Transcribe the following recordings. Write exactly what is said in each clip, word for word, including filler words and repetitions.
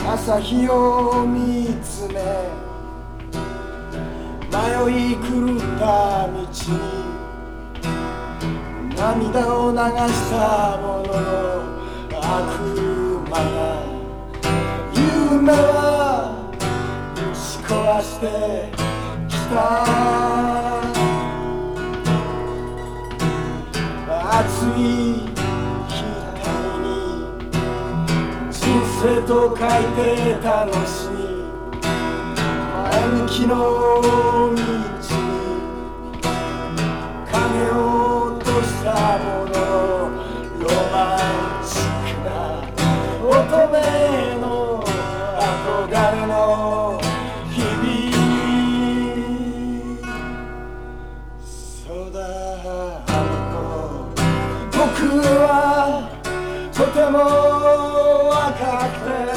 朝日を見つめ迷い狂った道に涙を流したものの悪魔が夢は打ち壊してきた。熱い額に人生と書いて楽しみ前向きの道に影を落としたもののロマンチックな乙女の憧れの日々。そうだ僕はとても若くて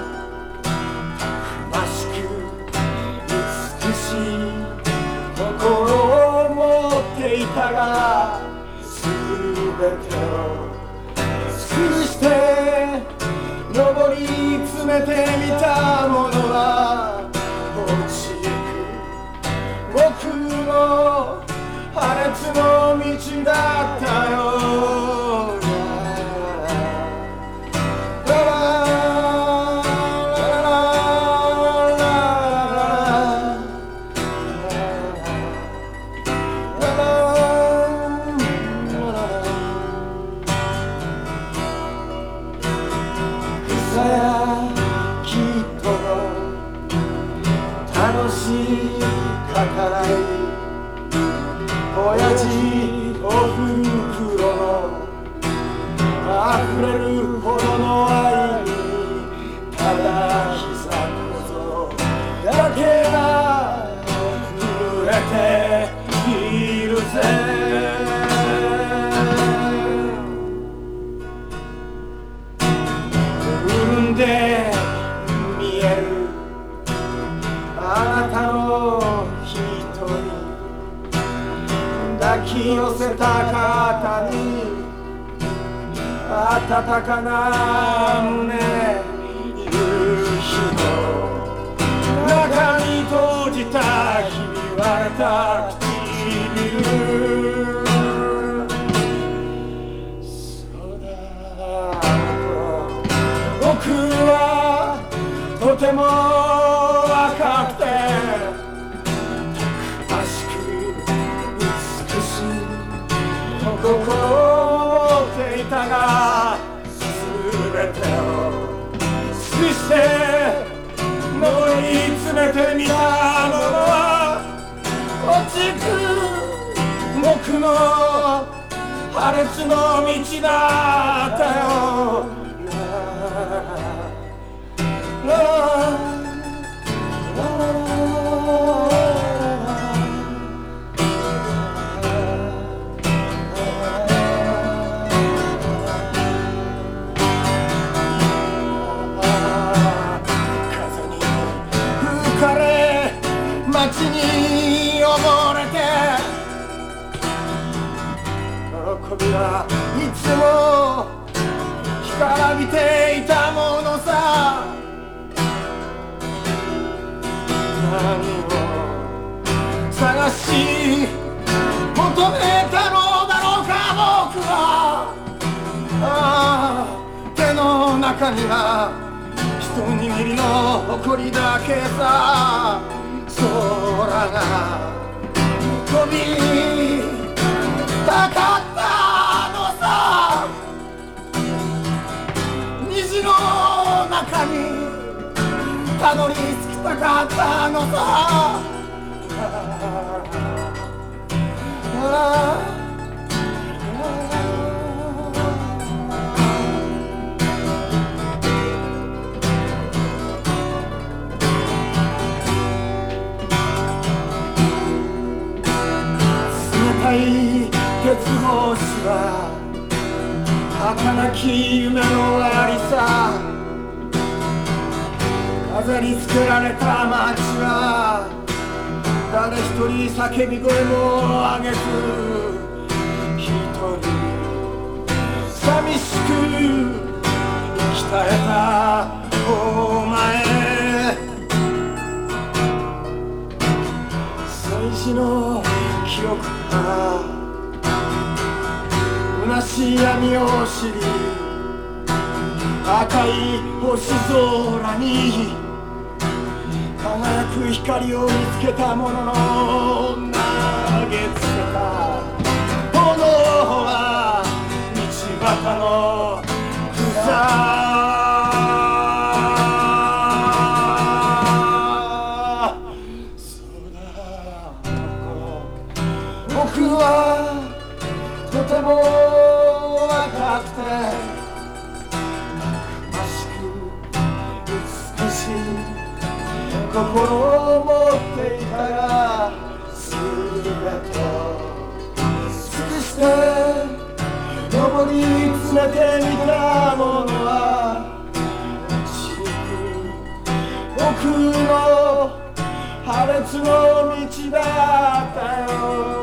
たくましく美しい心を持っていたが全てを尽くして上り詰めてみたものは落ちゆく僕の破裂の道だったよ。草や木との楽しい語らい親父おふくろの溢れるほどの愛にただ膝小僧だけが震えているぜ。潤んで見えるあなたの瞳抱き寄せた肩に暖かな胸夕日の中に閉じたひび割れた唇。そうだ僕はとても若くてたくましく美しい心を持っていたが全てを尽くして上り詰めてみたものは落ちく僕の破裂の道だったよ。街に溺れて喜びはいつも干からびていたものさ。何を探し求めたのだろうか僕は。ああ手の中には一握りの誇りだけさ。空が飛びたかったのさ。虹の中にたどり着きたかったのさ。鉄格子は儚き夢のありさ。飾り付けられた街は誰一人叫び声も上げず一人寂しく生き絶えたお前しい闇を知り赤い星空に輝く光を見つけたものの投げつけた炎は道端の草僕はとても若くてたくましく美しい心を持っていたがすべてを尽くして登り詰めてみたものは散りゆく僕の破裂の道だったよ